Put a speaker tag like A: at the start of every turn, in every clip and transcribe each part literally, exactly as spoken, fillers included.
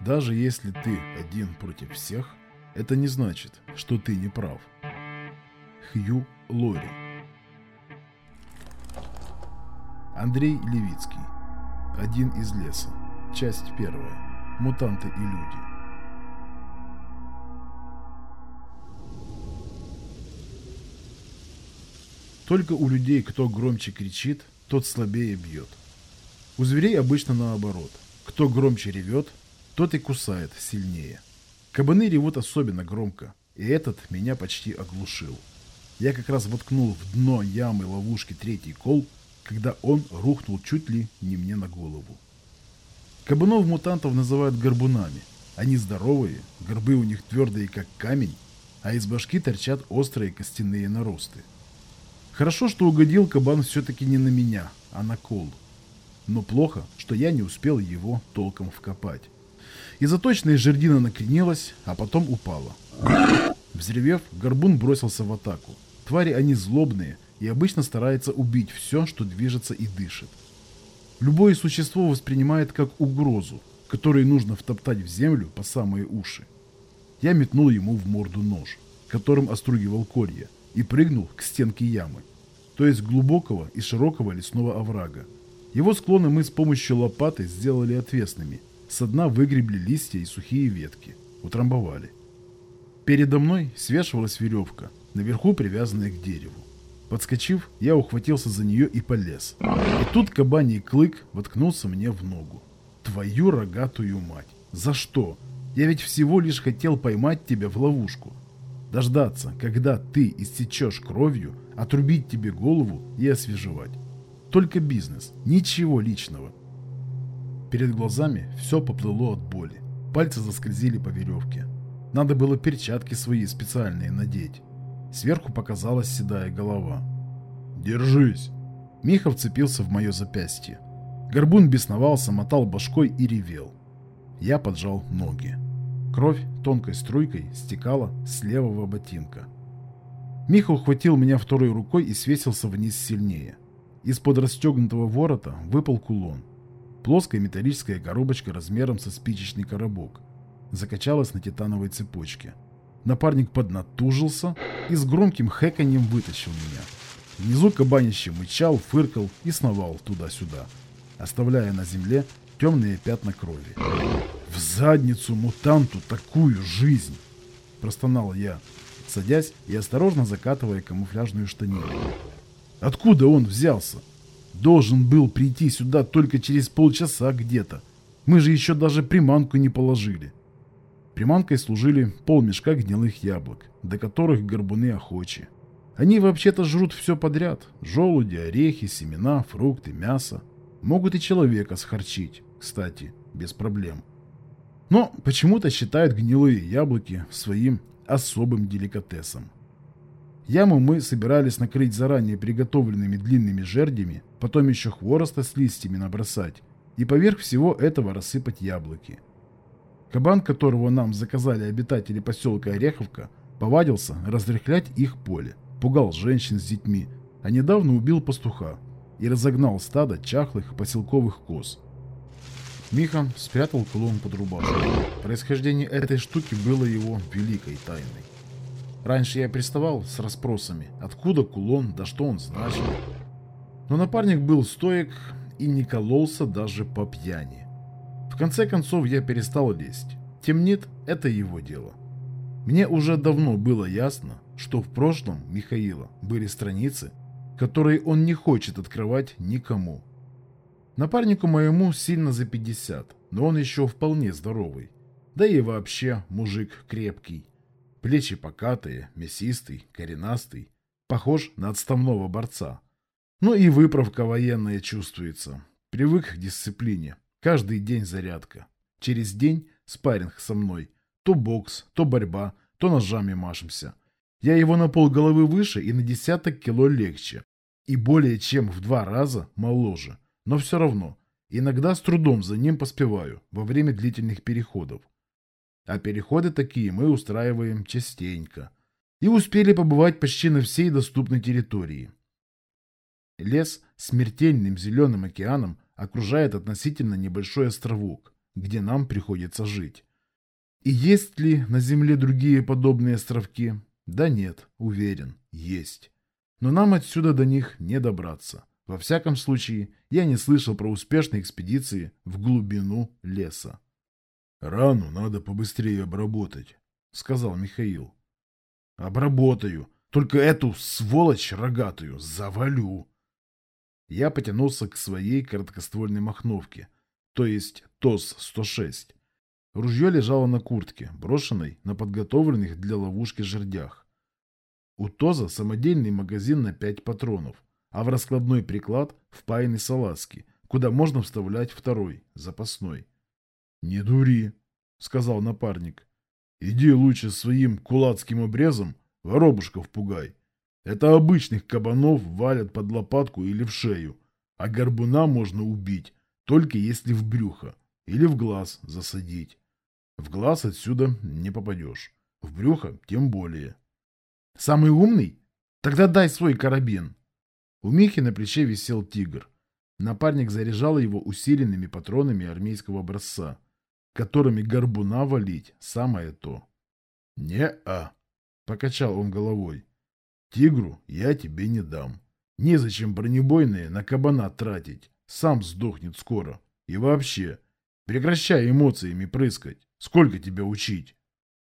A: Даже если ты один против всех, это не значит, что ты не прав. Хью Лори. Андрей Левицкий. Один из леса. Часть первая. Мутанты и люди. Только у людей, кто громче кричит, тот слабее бьет. У зверей обычно наоборот. Кто громче ревет, тот и кусает сильнее. Кабаны ревут особенно громко, и этот меня почти оглушил. Я как раз воткнул в дно ямы ловушки третий кол, когда он рухнул чуть ли не мне на голову. Кабанов-мутантов называют горбунами. Они здоровые, горбы у них твердые как камень, а из башки торчат острые костяные наросты. Хорошо, что угодил кабан все-таки не на меня, а на кол. Но плохо, что я не успел его толком вкопать. Из-за точной жердина накренилась, а потом упала. Взревев, горбун бросился в атаку. Твари они злобные и обычно стараются убить все, что движется и дышит. Любое существо воспринимает как угрозу, которую нужно втоптать в землю по самые уши. Я метнул ему в морду нож, которым остругивал колья, и прыгнул к стенке ямы, то есть глубокого и широкого лесного оврага. Его склоны мы с помощью лопаты сделали отвесными. Со дна выгребли листья и сухие ветки. Утрамбовали. Передо мной свешивалась веревка, наверху привязанная к дереву. Подскочив, я ухватился за нее и полез. И тут кабаний клык воткнулся мне в ногу. Твою рогатую мать! За что? Я ведь всего лишь хотел поймать тебя в ловушку. Дождаться, когда ты истечешь кровью, отрубить тебе голову и освежевать. Только бизнес, ничего личного. Перед глазами все поплыло от боли. Пальцы заскользили по веревке. Надо было перчатки свои специальные надеть. Сверху показалась седая голова. «Держись!» Миха вцепился в мое запястье. Горбун бесновался, мотал башкой и ревел. Я поджал ноги. Кровь тонкой струйкой стекала с левого ботинка. Миха ухватил меня второй рукой и свесился вниз сильнее. Из-под расстегнутого ворота выпал кулон. Плоская металлическая коробочка размером со спичечный коробок. Закачалась на титановой цепочке. Напарник поднатужился и с громким хэканьем вытащил меня. Внизу кабанище мычал, фыркал и сновал туда-сюда, оставляя на земле темные пятна крови. «В задницу мутанту такую жизнь!» – простонал я, садясь и осторожно закатывая камуфляжную штанину. «Откуда он взялся? Должен был прийти сюда только через полчаса где-то. Мы же еще даже приманку не положили». Приманкой служили полмешка гнилых яблок, до которых горбуны охочи. Они вообще-то жрут все подряд. Желуди, орехи, семена, фрукты, мясо. Могут и человека схарчить, кстати, без проблем. Но почему-то считают гнилые яблоки своим особым деликатесом. Яму мы собирались накрыть заранее приготовленными длинными жердями, потом еще хвороста с листьями набросать и поверх всего этого рассыпать яблоки. Кабан, которого нам заказали обитатели поселка Ореховка, повадился разрыхлять их поле, пугал женщин с детьми, а недавно убил пастуха и разогнал стадо чахлых поселковых коз. Миха спрятал кулон под рубашку. Происхождение этой штуки было его великой тайной. Раньше я приставал с расспросами, откуда кулон, да что он значит. Но напарник был стоек и не кололся даже по пьяни. В конце концов я перестал лезть. Темнит – это его дело. Мне уже давно было ясно, что в прошлом Михаила были страницы, которые он не хочет открывать никому. Напарнику моему сильно за пятьдесят, но он еще вполне здоровый. Да и вообще мужик крепкий. Плечи покатые, мясистый, коренастый. Похож на отставного борца. Ну и выправка военная чувствуется. Привык к дисциплине. Каждый день зарядка. Через день спарринг со мной. То бокс, то борьба, то ножами машемся. Я его на полголовы выше и на десяток кило легче. И более чем в два раза моложе. Но все равно, иногда с трудом за ним поспеваю во время длительных переходов. А переходы такие мы устраиваем частенько. И успели побывать почти на всей доступной территории. Лес с смертельным зеленым океаном окружает относительно небольшой островок, где нам приходится жить. И есть ли на Земле другие подобные островки? Да нет, уверен, есть. Но нам отсюда до них не добраться. Во всяком случае, я не слышал про успешные экспедиции в глубину леса. «Рану надо побыстрее обработать», — сказал Михаил. «Обработаю. Только эту сволочь рогатую завалю». Я потянулся к своей короткоствольной махновке, то есть ТОС сто шесть. Ружье лежало на куртке, брошенной на подготовленных для ловушки жердях. У ТОЗа самодельный магазин на пять патронов, а в раскладной приклад впаянный салазки, куда можно вставлять второй, запасной. «Не дури», — сказал напарник. «Иди лучше своим кулацким обрезом воробушков пугай. Это обычных кабанов валят под лопатку или в шею, а горбуна можно убить, только если в брюхо или в глаз засадить. В глаз отсюда не попадешь, в брюхо тем более». «Самый умный? Тогда дай свой карабин». У Михи на плече висел тигр. Напарник заряжал его усиленными патронами армейского образца, которыми горбуна валить самое то. «Не-а», — покачал он головой. «Тигру я тебе не дам. Незачем бронебойные на кабана тратить, сам сдохнет скоро. И вообще, прекращай эмоциями прыскать. Сколько тебя учить?»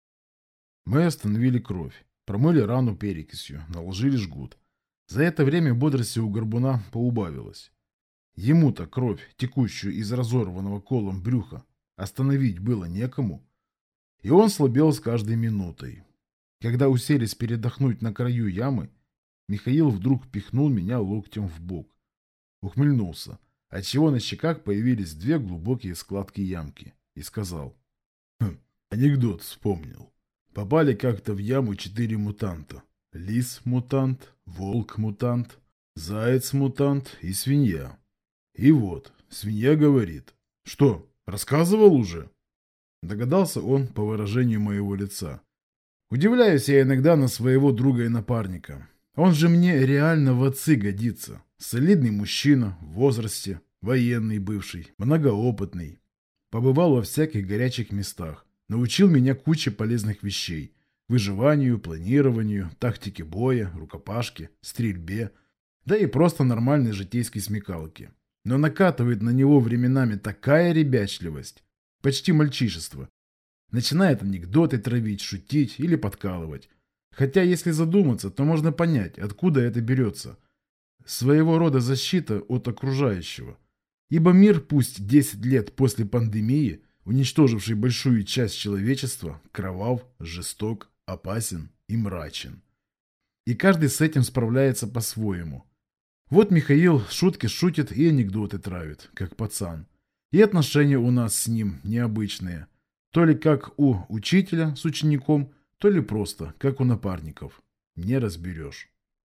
A: Мы остановили кровь, промыли рану перекисью, наложили жгут. За это время бодрости у горбуна поубавилось. Ему-то кровь, текущую из разорванного колом брюха, остановить было некому. И он слабел с каждой минутой. Когда уселись передохнуть на краю ямы, Михаил вдруг пихнул меня локтем в бок. Ухмыльнулся, отчего на щеках появились две глубокие складки ямки, и сказал: «Хм, анекдот вспомнил. Попали как-то в яму четыре мутанта. Лис-мутант, волк-мутант, заяц-мутант и свинья. И вот, свинья говорит: что, рассказывал уже?» Догадался он по выражению моего лица. Удивляюсь я иногда на своего друга и напарника. Он же мне реально в отцы годится. Солидный мужчина, в возрасте, военный бывший, многоопытный. Побывал во всяких горячих местах. Научил меня куче полезных вещей. Выживанию, планированию, тактике боя, рукопашке, стрельбе. Да и просто нормальной житейской смекалке. Но накатывает на него временами такая ребячливость. Почти мальчишество. Начинает анекдоты травить, шутить или подкалывать. Хотя, если задуматься, то можно понять, откуда это берется. Своего рода защита от окружающего. Ибо мир, пусть десять лет после пандемии, уничтоживший большую часть человечества, кровав, жесток, опасен и мрачен. И каждый с этим справляется по-своему. Вот Михаил шутки шутит и анекдоты травит, как пацан. И отношения у нас с ним необычные. То ли как у учителя с учеником, то ли просто как у напарников. Не разберешь.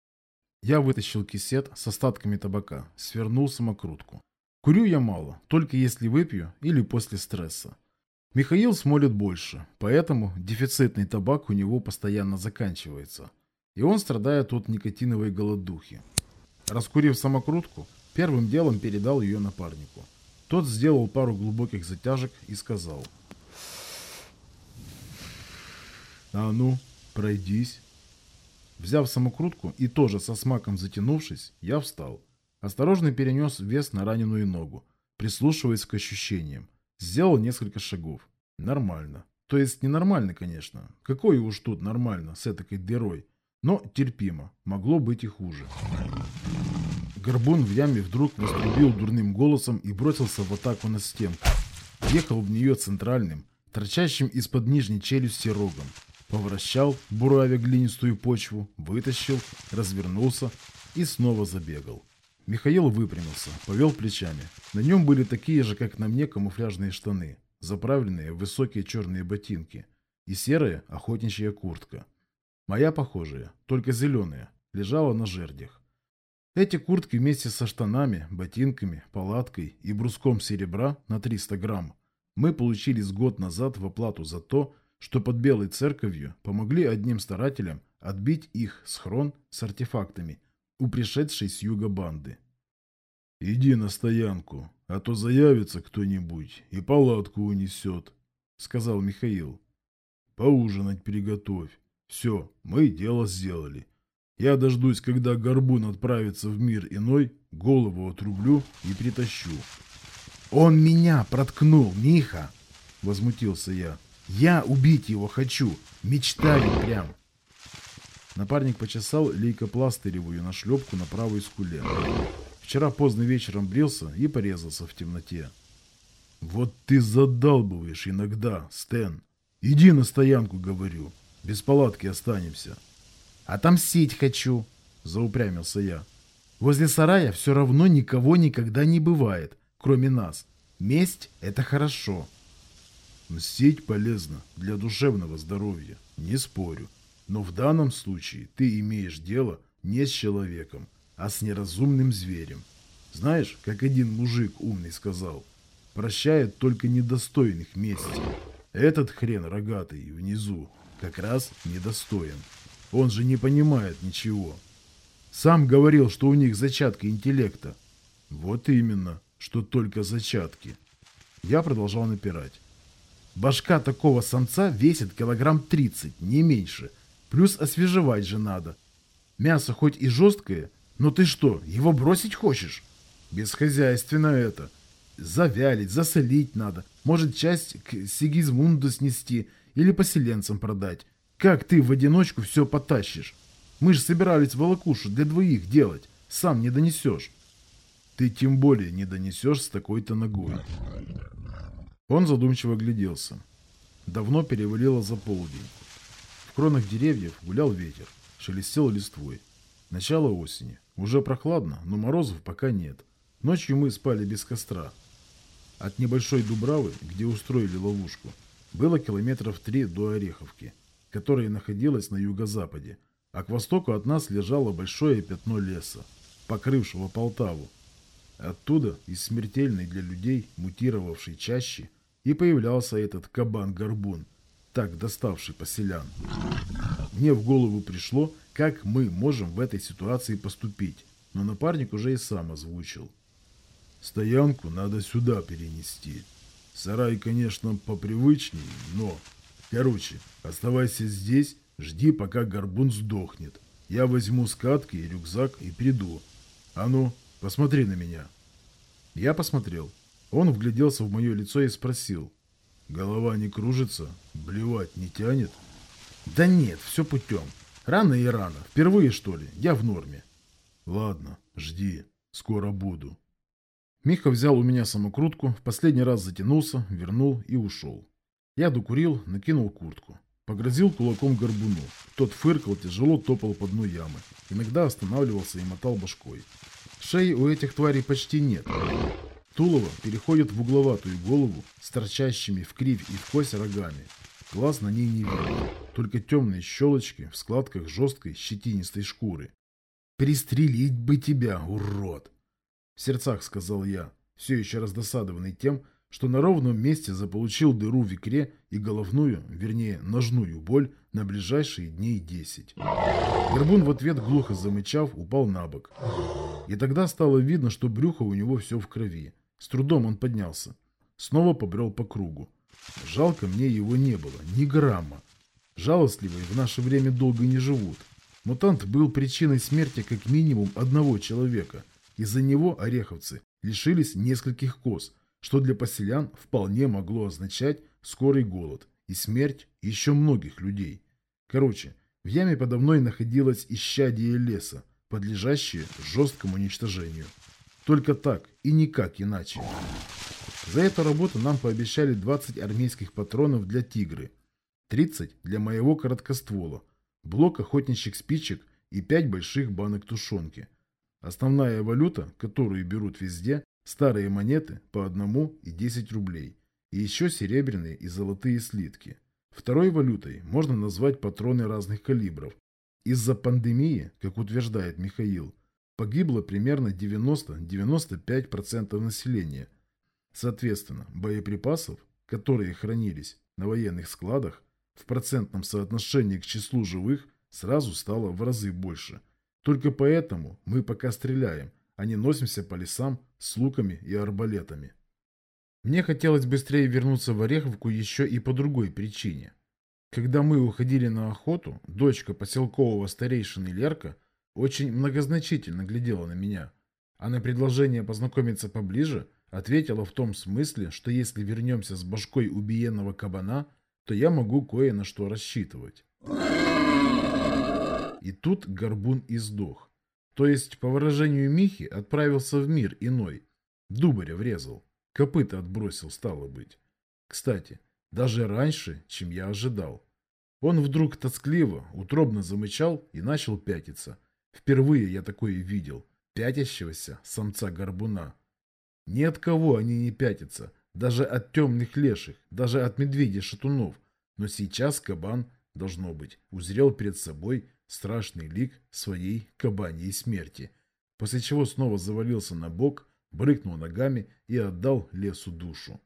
A: Я вытащил кисет с остатками табака, свернул самокрутку. Курю я мало, только если выпью или после стресса. Михаил смолит больше, поэтому дефицитный табак у него постоянно заканчивается. И он страдает от никотиновой голодухи. Раскурив самокрутку, первым делом передал ее напарнику. Тот сделал пару глубоких затяжек и сказал: «А ну, пройдись». Взяв самокрутку и тоже со смаком затянувшись, я встал. Осторожно перенес вес на раненую ногу, прислушиваясь к ощущениям. Сделал несколько шагов. Нормально. То есть ненормально, конечно. Какое уж тут нормально с этакой дырой. Но терпимо. Могло быть и хуже. Горбун в яме вдруг вострубил дурным голосом и бросился в атаку на стенку. Ехал в нее центральным, торчащим из-под нижней челюсти рогом. Повращал, буравя глинистую почву, вытащил, развернулся и снова забегал. Михаил выпрямился, повел плечами. На нем были такие же, как на мне, камуфляжные штаны, заправленные в высокие черные ботинки, и серая охотничья куртка. Моя похожая, только зеленая, лежала на жердях. Эти куртки вместе со штанами, ботинками, палаткой и бруском серебра на триста грамм мы получили с год назад в оплату за то, что под Белой Церковью помогли одним старателям отбить их схрон с артефактами у пришедшей с юга банды. «Иди на стоянку, а то заявится кто-нибудь и палатку унесет, сказал Михаил. Поужинать приготовь. Все, мы дело сделали. Я дождусь, когда Горбун отправится в мир иной, голову отрублю и притащу. Он меня проткнул, Миха, возмутился я. Я убить его хочу, мечтаю прям. Напарник почесал лейкопластыревую нашлепку на правой скуле. Вчера поздно вечером брился и порезался в темноте. Вот ты задалбываешь иногда, Стэн. Иди на стоянку, говорю. Без палатки останемся. Отомстить хочу, заупрямился я. Возле сарая все равно никого никогда не бывает, кроме нас. Месть – это хорошо. Мстить полезно для душевного здоровья, не спорю. Но в данном случае ты имеешь дело не с человеком, а с неразумным зверем. Знаешь, как один мужик умный сказал, прощает только недостойных мести. Этот хрен рогатый внизу как раз недостоин. Он же не понимает ничего. Сам говорил, что у них зачатки интеллекта. Вот именно, что только зачатки. Я продолжал напирать. Башка такого самца весит килограмм тридцать, не меньше. Плюс освежевать же надо. Мясо хоть и жесткое, но ты что, его бросить хочешь? Бесхозяйственно это. Завялить, засолить надо. Может, часть к Сигизмунду снести или поселенцам продать. Как ты в одиночку все потащишь? Мы же собирались волокушу для двоих делать. Сам не донесешь. Ты тем более не донесешь с такой-то ногой. Он задумчиво гляделся. Давно перевалило за полдень. В кронах деревьев гулял ветер, шелестел листвой. Начало осени. Уже прохладно, но морозов пока нет. Ночью мы спали без костра. От небольшой Дубравы, где устроили ловушку, было километров три до Ореховки, которая находилась на юго-западе, а к востоку от нас лежало большое пятно леса, покрывшего Полтаву. Оттуда, из смертельной для людей, мутировавшей чащи, и появлялся этот кабан-горбун, так доставший поселян. Мне в голову пришло, как мы можем в этой ситуации поступить, но напарник уже и сам озвучил. Стоянку надо сюда перенести. Сарай, конечно, попривычнее, но... Короче, оставайся здесь, жди, пока горбун сдохнет. Я возьму скатки и рюкзак и приду. А ну, посмотри на меня. Я посмотрел. Он вгляделся в мое лицо и спросил. Голова не кружится? Блевать не тянет? Да нет, все путем. Рано и рано. Впервые, что ли? Я в норме. Ладно, жди. Скоро буду. Миха взял у меня самокрутку, в последний раз затянулся, вернул и ушел. Я докурил, накинул куртку. Погрозил кулаком горбуну. Тот фыркал, тяжело топал по дну ямы. Иногда останавливался и мотал башкой. Шеи у этих тварей почти нет. Тулово переходит в угловатую голову с торчащими в кривь и в кость рогами. Глаз на ней не видно, только темные щелочки в складках жесткой щетинистой шкуры. «Пристрелить бы тебя, урод!» В сердцах сказал я, все еще раздосадованный тем, что на ровном месте заполучил дыру в икре и головную, вернее ножную боль на ближайшие дней десять. Горбун в ответ, глухо замычав, упал на бок. И тогда стало видно, что брюхо у него все в крови. С трудом он поднялся. Снова побрел по кругу. Жалко мне его не было, ни грамма. Жалостливые в наше время долго не живут. Мутант был причиной смерти как минимум одного человека. Из-за него ореховцы лишились нескольких коз, что для поселян вполне могло означать скорый голод и смерть еще многих людей. Короче, в яме подо мной находилось исчадие леса, подлежащее жесткому уничтожению. Только так и никак иначе. За эту работу нам пообещали двадцать армейских патронов для «Тигры», тридцать для моего короткоствола, блок охотничьих спичек и пять больших банок тушенки. Основная валюта, которую берут везде, старые монеты по одному и десять рублей, и еще серебряные и золотые слитки. Второй валютой можно назвать патроны разных калибров. Из-за пандемии, как утверждает Михаил, погибло примерно девяносто — девяносто пять процентов населения. Соответственно, боеприпасов, которые хранились на военных складах, в процентном соотношении к числу живых сразу стало в разы больше. Только поэтому мы пока стреляем, а не носимся по лесам с луками и арбалетами. Мне хотелось быстрее вернуться в Ореховку еще и по другой причине. Когда мы уходили на охоту, дочка поселкового старейшины Лерка очень многозначительно глядела на меня, а на предложение познакомиться поближе ответила в том смысле, что если вернемся с башкой убиенного кабана, то я могу кое на что рассчитывать. И тут горбун и сдох. То есть, по выражению Михи, отправился в мир иной. Дубаря врезал. Копыта отбросил, стало быть. Кстати, даже раньше, чем я ожидал. Он вдруг тоскливо, утробно замычал и начал пятиться. Впервые я такое видел. Пятящегося самца-горбуна. Ни от кого они не пятятся. Даже от темных леших, даже от медведей-шатунов. Но сейчас кабан, должно быть, узрел перед собой страшный лик своей кабаньей смерти. После чего снова завалился на бок, брыкнул ногами и отдал лесу душу.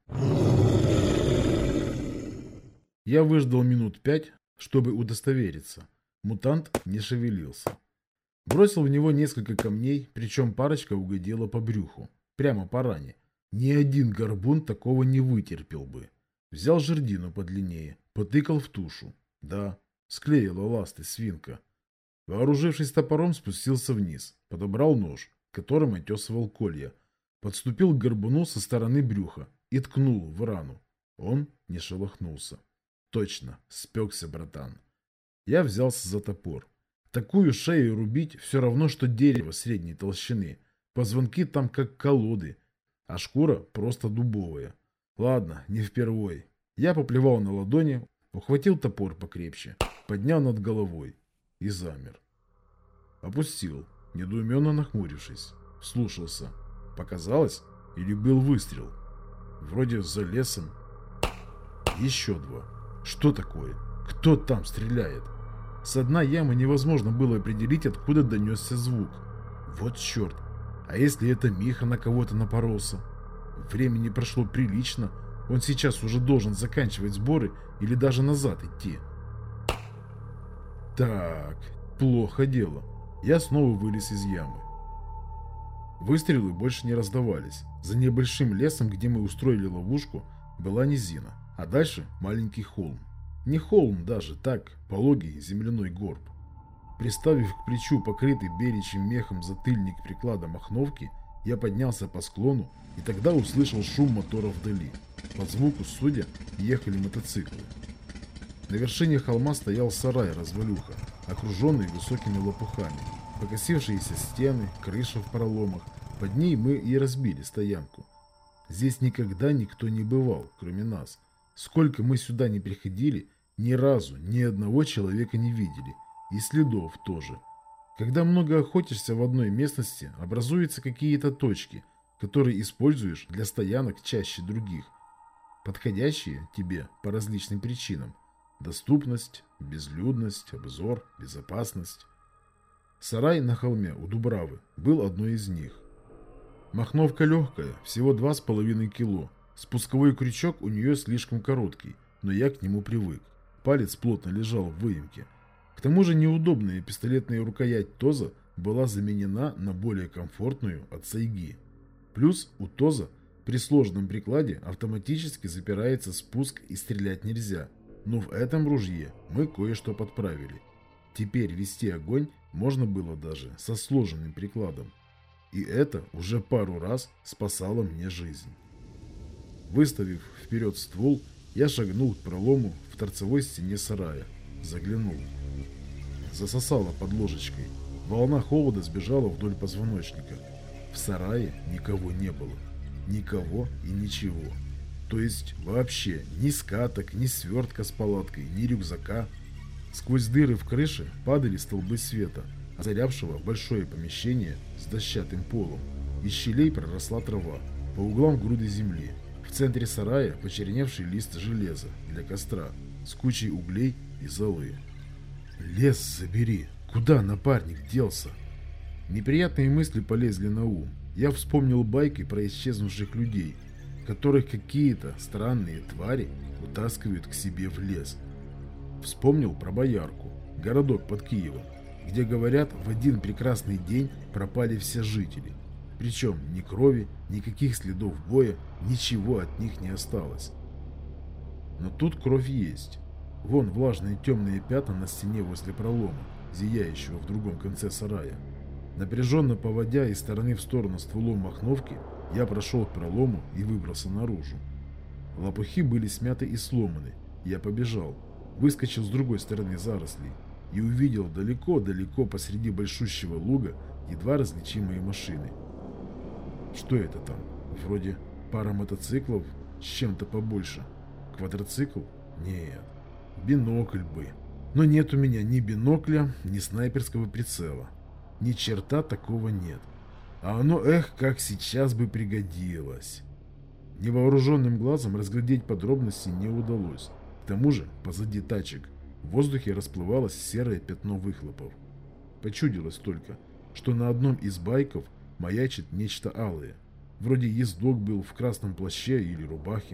A: Я выждал минут пять, чтобы удостовериться. Мутант не шевелился. Бросил в него несколько камней, причем парочка угодила по брюху. Прямо по ране. Ни один горбун такого не вытерпел бы. Взял жердину подлиннее, потыкал в тушу. Да, склеила ласты свинка. Вооружившись топором, спустился вниз. Подобрал нож, которым отесывал колья. Подступил к горбуну со стороны брюха и ткнул в рану. Он не шелохнулся. Точно, спекся, братан. Я взялся за топор. Такую шею рубить все равно, что дерево средней толщины. Позвонки там как колоды, а шкура просто дубовая. Ладно, не впервой. Я поплевал на ладони, ухватил топор покрепче, поднял над головой и замер. Опустил, недоуменно нахмурившись. Вслушался. Показалось? Или был выстрел? Вроде за лесом. Еще два. Что такое? Кто там стреляет? С дна ямы невозможно было определить, откуда донесся звук. Вот черт. А если это Миха на кого-то напоролся? Времени прошло прилично. Он сейчас уже должен заканчивать сборы или даже назад идти. Так, плохо дело. Я снова вылез из ямы. Выстрелы больше не раздавались. За небольшим лесом, где мы устроили ловушку, была низина, а дальше маленький холм. Не холм даже, так, пологий земляной горб. Приставив к плечу покрытый беличьим мехом затыльник приклада махновки, я поднялся по склону и тогда услышал шум мотора вдали. По звуку, судя, ехали мотоциклы. На вершине холма стоял сарай-развалюха, окруженный высокими лопухами. Покосившиеся стены, крыша в проломах. Под ней мы и разбили стоянку. Здесь никогда никто не бывал, кроме нас. Сколько мы сюда не приходили, ни разу ни одного человека не видели. И следов тоже. Когда много охотишься в одной местности, образуются какие-то точки, которые используешь для стоянок чаще других. Подходящие тебе по различным причинам. Доступность, безлюдность, обзор, безопасность. Сарай на холме у Дубравы был одной из них. Махновка легкая, всего два с половиной кило. Спусковой крючок у нее слишком короткий, но я к нему привык. Палец плотно лежал в выемке. К тому же неудобная пистолетная рукоять ТОЗа была заменена на более комфортную от Сайги. Плюс у ТОЗа при сложном прикладе автоматически запирается спуск и стрелять нельзя. Но в этом ружье мы кое-что подправили. Теперь вести огонь можно было даже со сложенным прикладом. И это уже пару раз спасало мне жизнь. Выставив вперед ствол, я шагнул к пролому в торцевой стене сарая. Заглянул. Засосало под ложечкой. Волна холода сбежала вдоль позвоночника. В сарае никого не было. Никого и ничего. То есть вообще ни скаток, ни свертка с палаткой, ни рюкзака. Сквозь дыры в крыше падали столбы света, озарявшего большое помещение с дощатым полом. Из щелей проросла трава, по углам груды земли. В центре сарая почерневший лист железа для костра с кучей углей и золы. Лес забери, куда напарник делся? Неприятные мысли полезли на ум. Я вспомнил байки про исчезнувших людей, которых какие-то странные твари утаскивают к себе в лес. Вспомнил про Боярку, городок под Киевом, где, говорят, в один прекрасный день пропали все жители. Причем ни крови, никаких следов боя, ничего от них не осталось. Но тут кровь есть. Вон влажные темные пятна на стене возле пролома, зияющего в другом конце сарая. Напряженно поводя из стороны в сторону стволом махновки, я прошел к пролому и выбрался наружу. Лопухи были смяты и сломаны. Я побежал, выскочил с другой стороны зарослей и увидел далеко-далеко посреди большущего луга едва различимые машины. Что это там? Вроде пара мотоциклов с чем-то побольше. Квадроцикл? Нет. Бинокль бы. Но нет у меня ни бинокля, ни снайперского прицела. Ни черта такого нет. А оно, эх, как сейчас бы пригодилось. Невооруженным глазом разглядеть подробности не удалось. К тому же, позади тачек, в воздухе расплывалось серое пятно выхлопов. Почудилось только, что на одном из байков маячит нечто алое. Вроде ездок был в красном плаще или рубахе.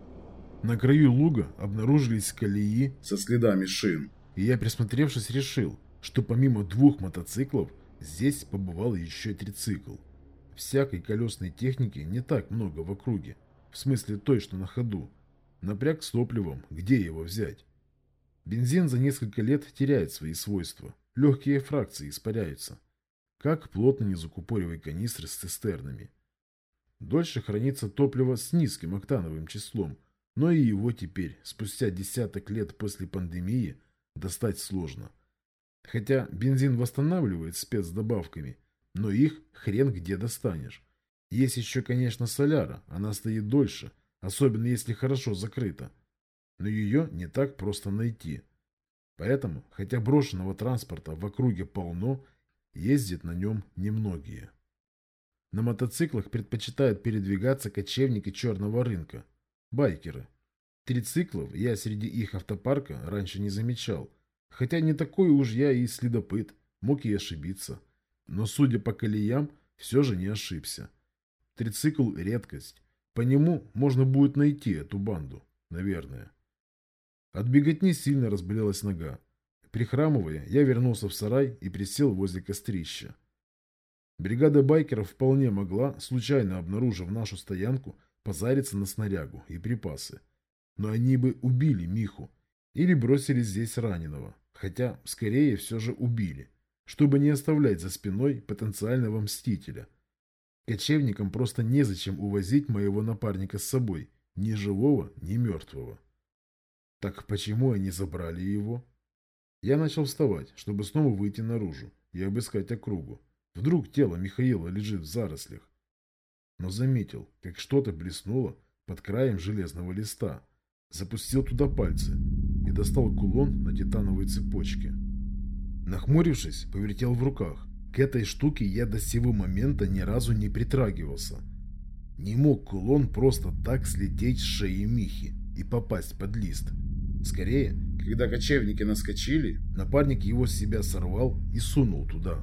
A: На краю луга обнаружились колеи со следами шин, и я, присмотревшись, решил, что помимо двух мотоциклов здесь побывал еще трицикл. Всякой колесной техники не так много в округе, в смысле той, что на ходу. Напряг с топливом, где его взять? Бензин за несколько лет теряет свои свойства, легкие фракции испаряются. Как плотно не закупоривай канистры с цистернами. Дольше хранится топливо с низким октановым числом, но и его теперь, спустя десяток лет после пандемии, достать сложно. Хотя бензин восстанавливает спецдобавками, но их хрен где достанешь. Есть еще, конечно, соляра, она стоит дольше, особенно если хорошо закрыта. Но ее не так просто найти. Поэтому, хотя брошенного транспорта в округе полно, ездят на нем немногие. На мотоциклах предпочитают передвигаться кочевники черного рынка. Байкеры. Трициклов я среди их автопарка раньше не замечал. Хотя не такой уж я и следопыт, мог и ошибиться. Но судя по колеям, все же не ошибся. Трицикл – редкость. По нему можно будет найти эту банду, наверное. От беготни сильно разболелась нога. Прихрамывая, я вернулся в сарай и присел возле кострища. Бригада байкеров вполне могла, случайно обнаружив нашу стоянку, позариться на снарягу и припасы. Но они бы убили Миху или бросили здесь раненого, хотя, скорее, все же убили, чтобы не оставлять за спиной потенциального мстителя. Кочевникам просто незачем увозить моего напарника с собой, ни живого, ни мертвого. Так почему они забрали его? Я начал вставать, чтобы снова выйти наружу и обыскать округу. Вдруг тело Михаила лежит в зарослях. Но заметил, как что-то блеснуло под краем железного листа. Запустил туда пальцы и достал кулон на титановой цепочке. Нахмурившись, повертел в руках. К этой штуке я до сего момента ни разу не притрагивался. Не мог кулон просто так слететь с шеи Михи и попасть под лист. Скорее, когда кочевники наскочили, напарник его с себя сорвал и сунул туда.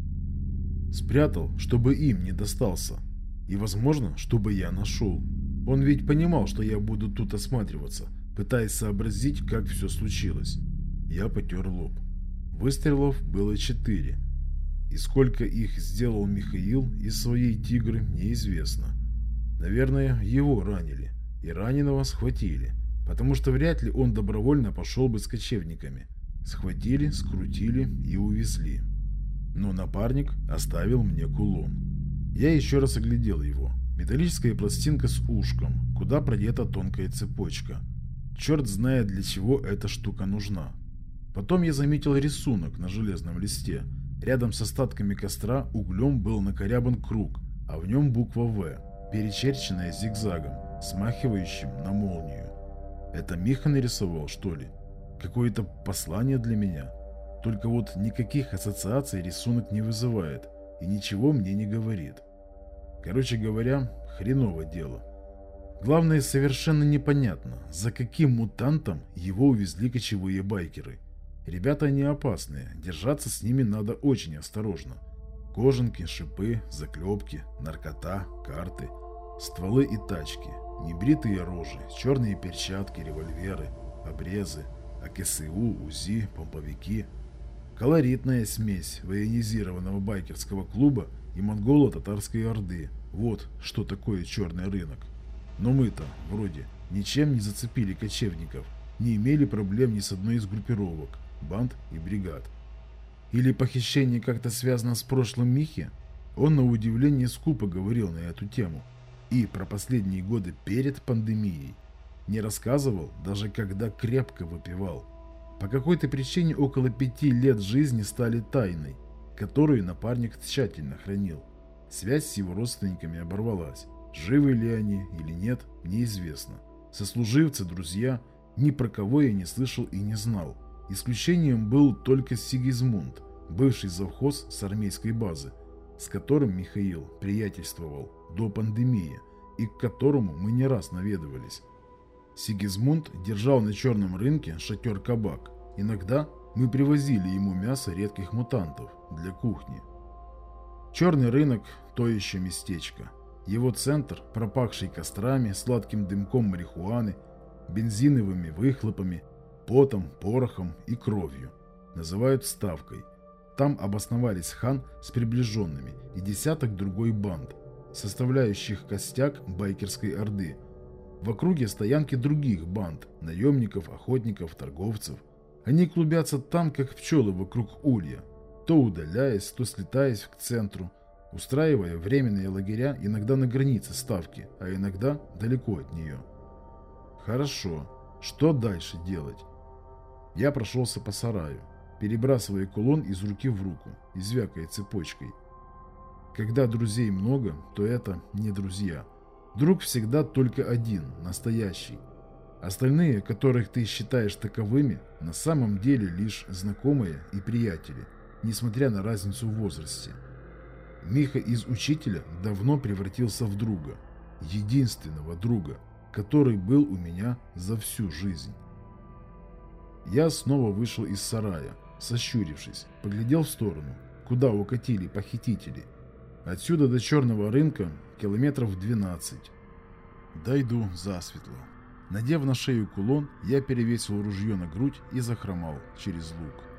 A: Спрятал, чтобы им не достался. И, возможно, чтобы я нашел. Он ведь понимал, что я буду тут осматриваться, пытаясь сообразить, как все случилось. Я потер лоб. Выстрелов было четыре. И сколько их сделал Михаил из своей «Тигры», неизвестно. Наверное, его ранили. И раненого схватили. Потому что вряд ли он добровольно пошел бы с кочевниками. Схватили, скрутили и увезли. Но напарник оставил мне кулон. Я еще раз оглядел его. Металлическая пластинка с ушком, куда продета тонкая цепочка. Черт знает, для чего эта штука нужна. Потом я заметил рисунок на железном листе. Рядом с остатками костра углем был накорябан круг, а в нем буква «В», перечерченная зигзагом, смахивающим на молнию. Это Миха нарисовал, что ли? Какое-то послание для меня? Только вот никаких ассоциаций рисунок не вызывает и ничего мне не говорит. Короче говоря, хреново дело. Главное, совершенно непонятно, за каким мутантом его увезли кочевые байкеры. Ребята они опасные, держаться с ними надо очень осторожно. Кожанки, шипы, заклепки, наркота, карты, стволы и тачки, небритые рожи, черные перчатки, револьверы, обрезы, АКСУ, УЗИ, помповики. Колоритная смесь военизированного байкерского клуба и монголо-татарской орды. Вот что такое черный рынок. Но мы-то, вроде, ничем не зацепили кочевников, не имели проблем ни с одной из группировок, банд и бригад. Или похищение как-то связано с прошлым Михи? Он на удивление скупо говорил на эту тему. И про последние годы перед пандемией не рассказывал, даже когда крепко выпивал. По какой-то причине около пяти лет жизни стали тайной, которую напарник тщательно хранил. Связь с его родственниками оборвалась. Живы ли они или нет, неизвестно. Сослуживцы, друзья, ни про кого я не слышал и не знал. Исключением был только Сигизмунд, бывший завхоз с армейской базы, с которым Михаил приятельствовал до пандемии и к которому мы не раз наведывались. Сигизмунд держал на черном рынке шатер-кабак. Иногда мы привозили ему мясо редких мутантов для кухни. Черный рынок – то еще местечко. Его центр, пропахший кострами, сладким дымком марихуаны, бензиновыми выхлопами, потом, порохом и кровью, называют ставкой. Там обосновались хан с приближенными и десяток другой банд, составляющих костяк байкерской орды. В округе стоянки других банд, наемников, охотников, торговцев. Они клубятся там, как пчелы вокруг улья, то удаляясь, то слетаясь к центру, устраивая временные лагеря иногда на границе ставки, а иногда далеко от нее. Хорошо, что дальше делать? Я прошелся по сараю, перебрасывая кулон из руки в руку и звякая цепочкой. Когда друзей много, то это не друзья. Друг всегда только один, настоящий. Остальные, которых ты считаешь таковыми, на самом деле лишь знакомые и приятели, несмотря на разницу в возрасте. Миха из учителя давно превратился в друга, единственного друга, который был у меня за всю жизнь. Я снова вышел из сарая, сощурившись, поглядел в сторону, куда укатили похитители. Отсюда до черного рынка километров двенадцать. Дойду засветло. Надев на шею кулон, я перевесил ружье на грудь и захромал через луг.